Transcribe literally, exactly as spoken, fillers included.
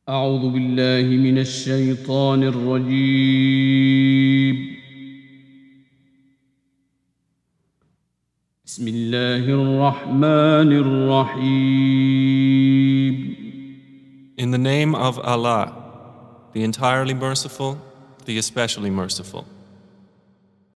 أعوذ بالله من الشيطان الرجيم. بسم الله الرحمن الرحيم. In the name of Allah, the entirely merciful, the especially merciful.